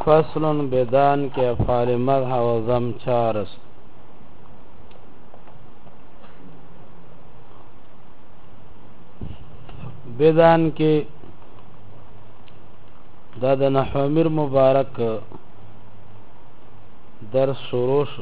فصل بدان کے افعال مدح و ضم چارس بدان کے داد نحو امیر مبارک درس شروع شو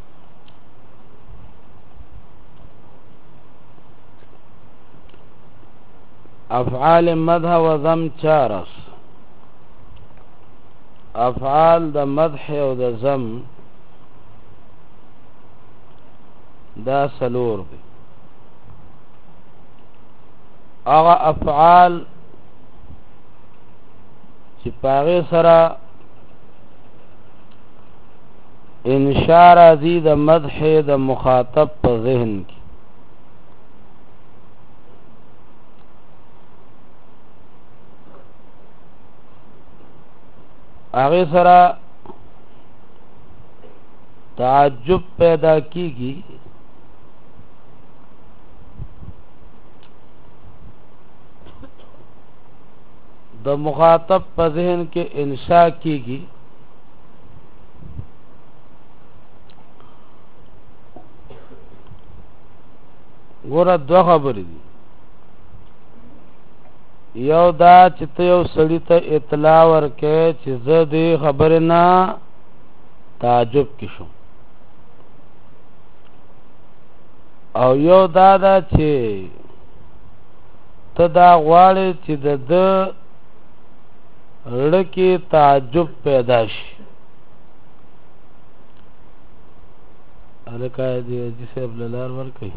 افعال مدح و ضم چارس افعال د مدح او د ضم دا سلور دی اغا افعال چې پاغه سره انشاء راځي د مدح د مخاطب په ذهن کې هغه سره تعجب پیدا کیږي د مخاطب په ذهن کې انشاء کیږي ګوره دوه خبرې دي یو دا چې ته یو سړی ته اطلاع ورکې چې زه دې خبرې نه تعجب کې شم او یو دا دا چې ته دا غواړې چې د ده زړه کې تعجب پیدا شي هلکه دې حاجي صاحب له لار ورکوي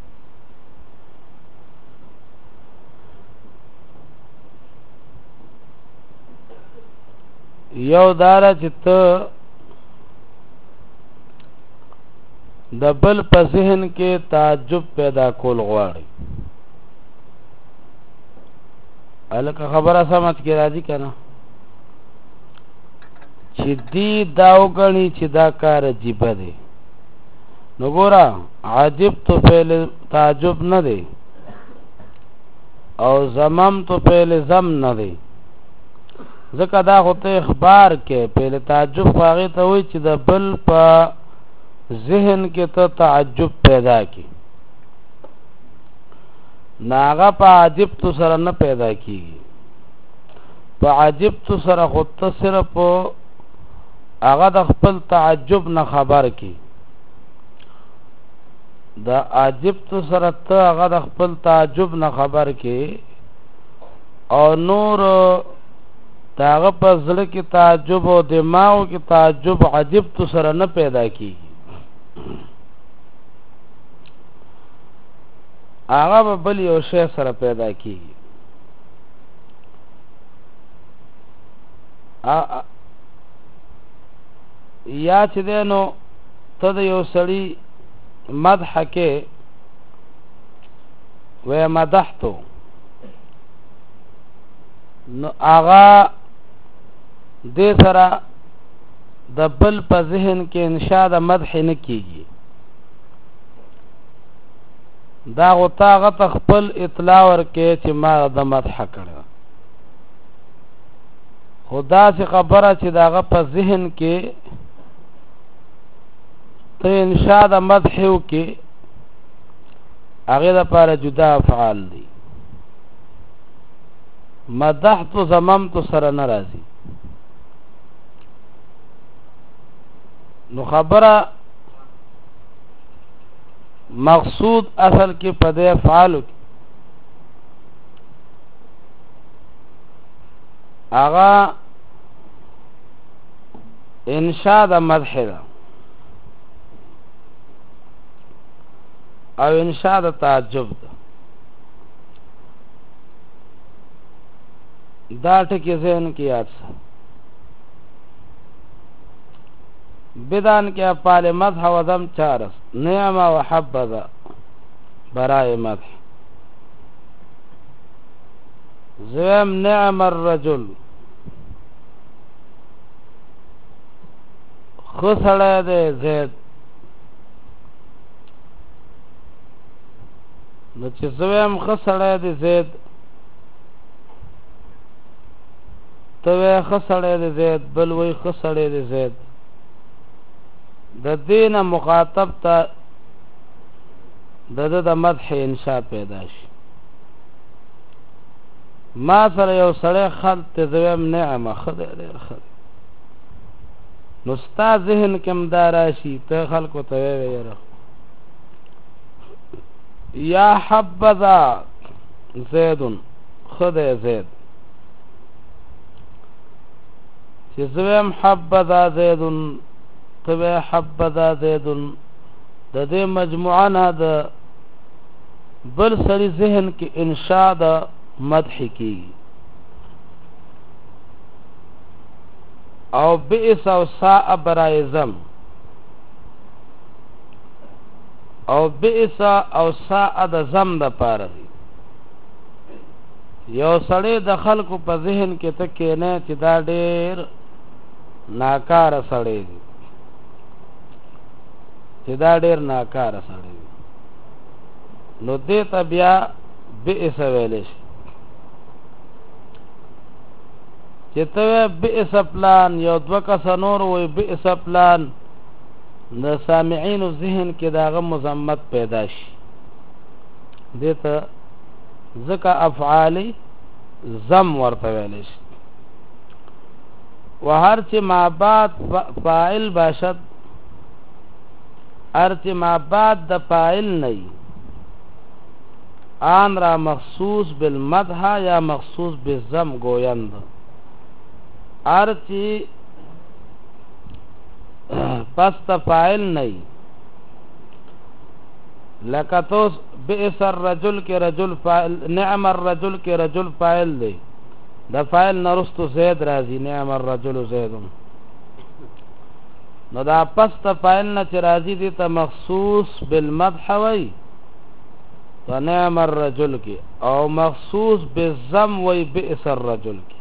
یو دارا چې ته د بل په ذهن کې تعجب پیدا کول غواړي الکه خبره سمجھ کې راځي کنه چې دی دا وګڼي چې دا کار عجیب دی نو ګوره عجیب تو پهل تعجب نه دی او زمم تو پهل زم نه دی ځکه دا خو ته اخبار کې پهله تعجب هغې ته وایي چې د بل په ذهن کې ته تعجب پیدا کی ناغه په عجب تو سره نه پیدا کیږي په عجب تو سره خو ته صرف هغه د خپل تعجب نه خبر کی د عجب تو سره ته هغه د خپل تعجب نه خبر کی او نور داغه په زړه کې تعجب او دماغ کې تعجب عجب تو سره نه پیدا کیږي هغه به بل یو شی سره پیدا کیږي یا چې دی نو ته د یو سړي مدح کې وی مدحتو نو هغه دې سره د بل په ذهن کې انشاء د مدح نه کیږي دا غوتا هغه ته خپل اطلاع ورکې چې ما د مدح کړه خدا چې خبره چې د هغه په ذهن کې ته انشاء د مدح وکې هغې دپاره جدا افعال دي مدحت زممت سره ناراضي نو خبره مقصود اصل کې پدې افعال اغا انشاء د مدح ده او انشاء د تعجب ده دا ټکی ذهن کې یاد سه بدان کې افعال مدح و ضم چارس نعم و حبذا برای مدح زویم نعم الرجل خسړی دی زید نو چې زویم خسړی دی زید ته خسړې د زید بل وی خسړې د زید د دینه مخاطب ته د مدح انشاء پیدا شي ما سره یو سړی خلط ته زویم نعمه خدای ډېر خدای نو ستا ذهن کم دا راشي ته خلکو ته ویره یا حبذا زید خدای زید چې زویم حبذا زید ته حبذا زید د دې مجموعه نه د بل سړي ذهن کې انشاء د مدح کی او بئس او ساء برایزم او بئس او ساء د زم د پاره یو سړی د خلکو په ذهن کې ته کېنه چې دا ډېر ناکار سړی دی چې دا ډېر ناکار سړی دی نو دې ته بیا بئس ویلی شي چې ته بئس پلان یو دوه کسه نور وی بئس پلان د سامعینو ذهن کې داغه مذمت پیدا شي دې ته ذکا افعالی زم ورته ویلی شي و هر چی ما بعد فاعل باشد هر چی ما بعد د فاعل نی آن را مخصوص بالمدح یا مخصوص بالزم گویند هر چی پس تا فاعل نی لکه تو بئس الرجل کې رجل فاعل نعم الرجل کې رجل فاعل دی د فاعل نرستو زید راځي نعم الرجل زید نو دا پس تا فاعل نه چې راځي دي ته مخصوص بالمدح وی نعم الرجل کې او مخصوص بالذم وی بئس الرجل کې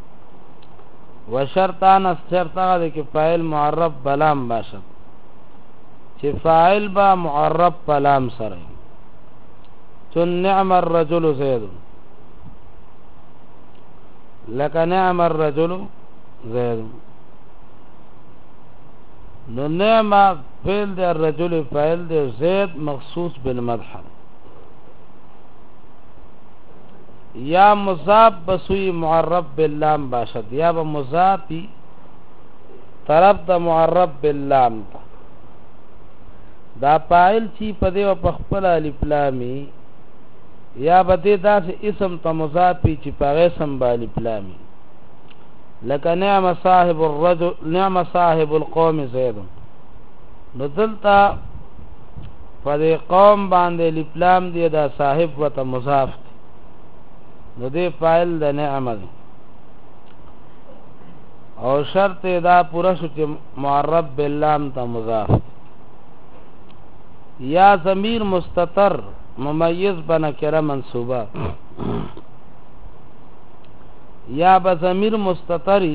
وشرطان شرطه ده کې فاعل معرب بلام باشد چې فاعل با معرب بلام سره چون نعم الرجل زید لك نعم الرجل زید نو نعم فعل ده الرجل فاعل ده زید مخصوص بالمدح یا مضاف بسوی معرب باللام باشد یا با مضافی طرف دا معرب باللام دا فاعل چی پدې او پخپل الف لامی یا بده داس اسم ته مضافی چې پغه سم بالف لامی لکه نعم صاحب الرجل نعم صاحب القوم زید نو دلتا پدې قوم باندې الف لام دی دا صاحب وته مضاف نو دې فاعل د نعم دی او شرط دا پورا شو چې معرب باللام ته مضاف یا ضمیر مستتر ممیز بنکره منصوبه یا بضمیر مستتری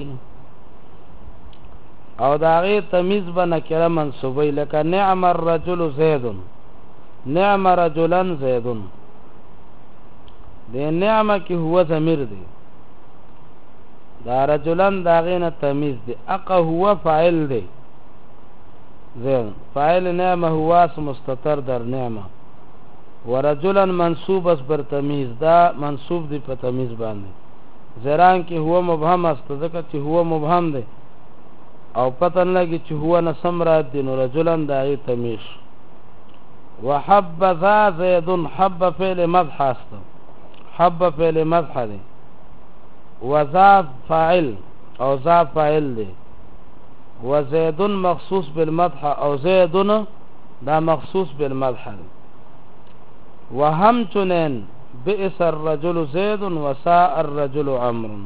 او داغه تمیز بنکره منصوبه لکه نعم الرجل زید نعم رجلا زید د نعمه کې هو ضمیر دی دا رجلن داغه نه تمیز دی اقه هو فاعل دی زين فاعل نعمه هو اسم مستتر در نعمه ورجلا منصوب اس بر تمیز دا منصوب دی په تمیز باندې زران کې هو مبهم است ځکه چې هو مبهم دی او پته نه لګي چې هو نه سمرات دی نو رجلا دای تمیز وحبذا زید حب فعل مدح است حب فعل مدح دی وذا فاعل او ذا فاعل دی وزید مخصوص بالمدح او زیدن دا مخصوص بالمدح دی وهم چنین بئس الرجل زید وساء الرجل عمرو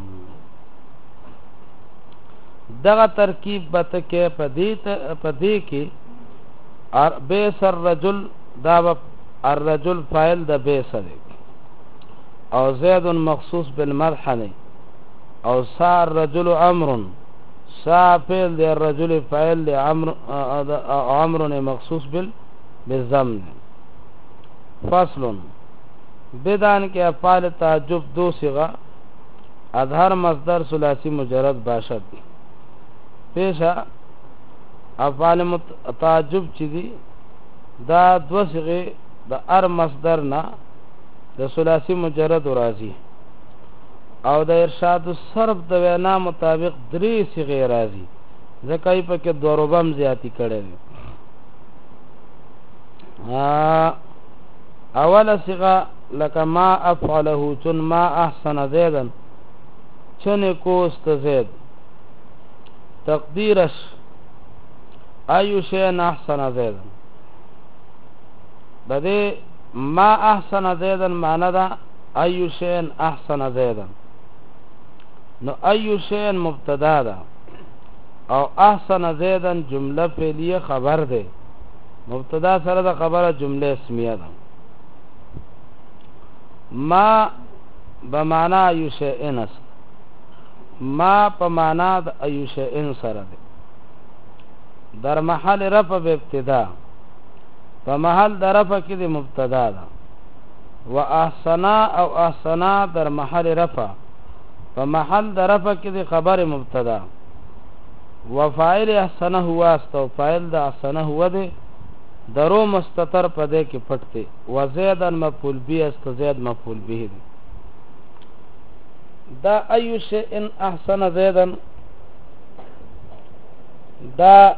دغه ترکیب بتکه پدې کې بئس الرجل دا الرجل فاعل د بئس دی او زید مخصوص بالمدح دی او ساء الرجل عمرو ساء فعل دی الرجل فاعل دی عمرو نے مخصوص بالضم فصل بدان کے افعال تعجب دو صيغه اظهر مصدر ثلاثی مجرد باشد پیشا افعال تعجب چی دی دا دو صیغه د ار مصدر نه د ثلاثی مجرد راځي او د ارشاد الصرف د وینا مطابق درې صيغه راځي ځکه یې پکې ضربم زیاتی کړي اوله صيغه لکه ما افعله چون ما احسن زیدا چن کوست زید تقدیرش ایو شیء احسن زیدا بده ما احسن زیدا معنی دا ایو شیء احسن زیدا نو ایو شیء مبتدا ده او احسن زیدا جمله فعلیه خبر ده مبتدا سره د خبره جمله اسمیه ده ما بمعنى ایو شیء است ما په معنا د ایو شیء سره ده در محل رفع به ابتدا په محل د رفع کې د مبتدا ده واحسنا او احسنا در محل رفع په محل د رفع کې د خبر مبتدا وفاعل احسن هو است او فاعل د احسن هو ده درو مستتر په دې کې پټته وزیدن مفعول به است زید مفعول به دا ایو شیء احسن زیدن دا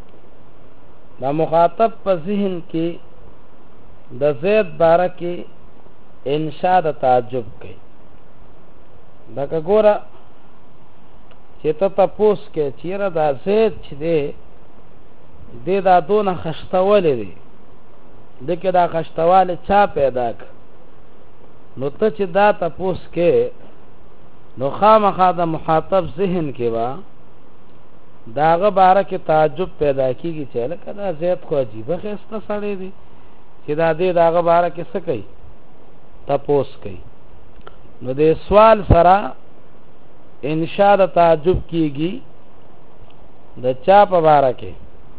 مخاطب په ذهن کې د زید باره کې انشاء د تعجب کوي دا ګوره چې ته تاسو کې چیرې دا زید چې دی دا دونه خشتواله دی دکې دا خشتواله چا پیدا ک نو ته چې دا تاسو کې نو خامخا د مخاطب ذهن کې وا داغه باره کې تعجب پیدا کیږي چې لکه دا زید خو عجیبه خسته سړی دی چې دا دې داغه باره کې څه کوي تاسو کوي نو د سوال سره انشاء د تعجب کیږي د چا په باره کې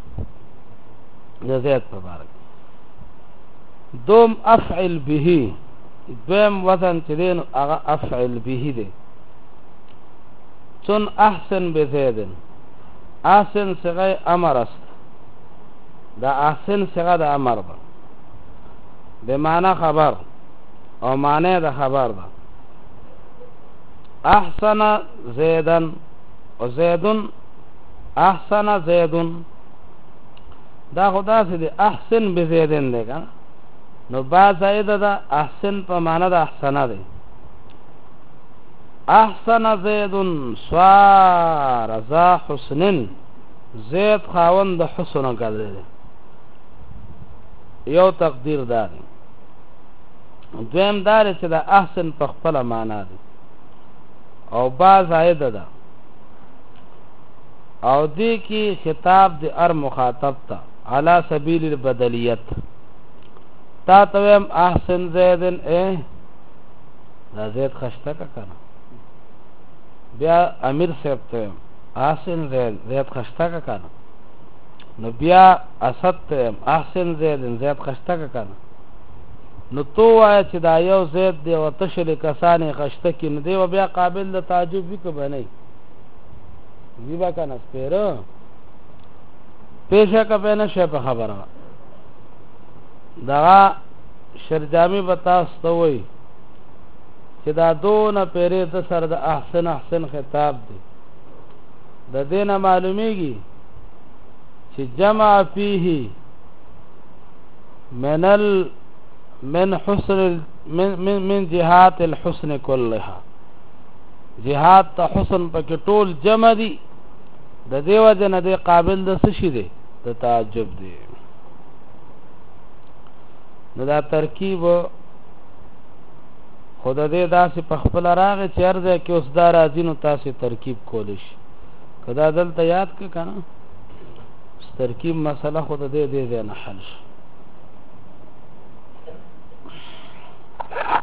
د زید په باره کې دوم افعل به دویم وزن چې دین هغه افعل به دی چون احسن بزید احسن صيغه امر است دا احسن صيغه د امر ده به معنا خبر او معنی د خبر ده احسن زیدن او زیدن احسن زیدن دا خدا سي دي احسن بزیدن ده کنه نو با زائد ده احسن په معنا د احسن ده احسن زیدن سوار ذا حسن زید خاوند حسن ګرځي یو تقدیر دار دویم دار چې د احسن په خپل معنا ده او با زائد ده او دې کې خطاب د ار مخاطب ته علی سبیل البدلیت تا تویم احسن زیدن دا زید خشته کا کنه بیا امیر صاحب ته احسن زید خشته کا کنه نو بیا اسد ته احسن زید خشته کا کنه نو تو وای چې دا یو زید دی او تشل کسانې خشته کې نو دی بیا قابل د تعجب وی کو بنئ وی با کنه سپیرو پیشه کا بینه شه په خبره دا شرجامی بتاست وای چې دا دونه پیری د سر د احسن خطاب دی د دینه معلومیږي چې جمع فيه من حسن من جهات الحسن كلها جهات ته حسن پکې ټول جمع دي د دیو جن د قابل د سشي دي د تعجب دي نو دا ترکیب خود دې داسې په خپل راغې چې ارزه کې اوس دا راځي نو تاسو ترکیب کولی شي کدا دلته یاد ک کنه ترکیب مسله خود دې نه حل شي